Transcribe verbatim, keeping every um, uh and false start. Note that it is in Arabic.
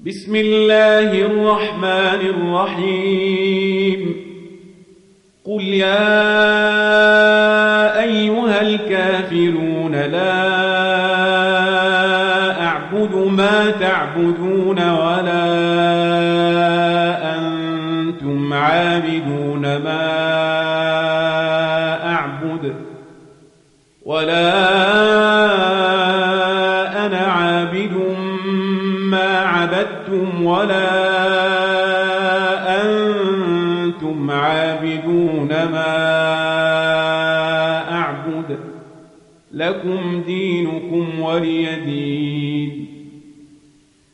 بسم الله الرحمن الرحيم قل يا أيها الكافرون لا أعبد ما تعبدون ولا أنتم عابدون ما أعبد ولا أنا عابد ما عبدتم ولا أنتم عابدون ما أعبد لكم دينكم ولي دين.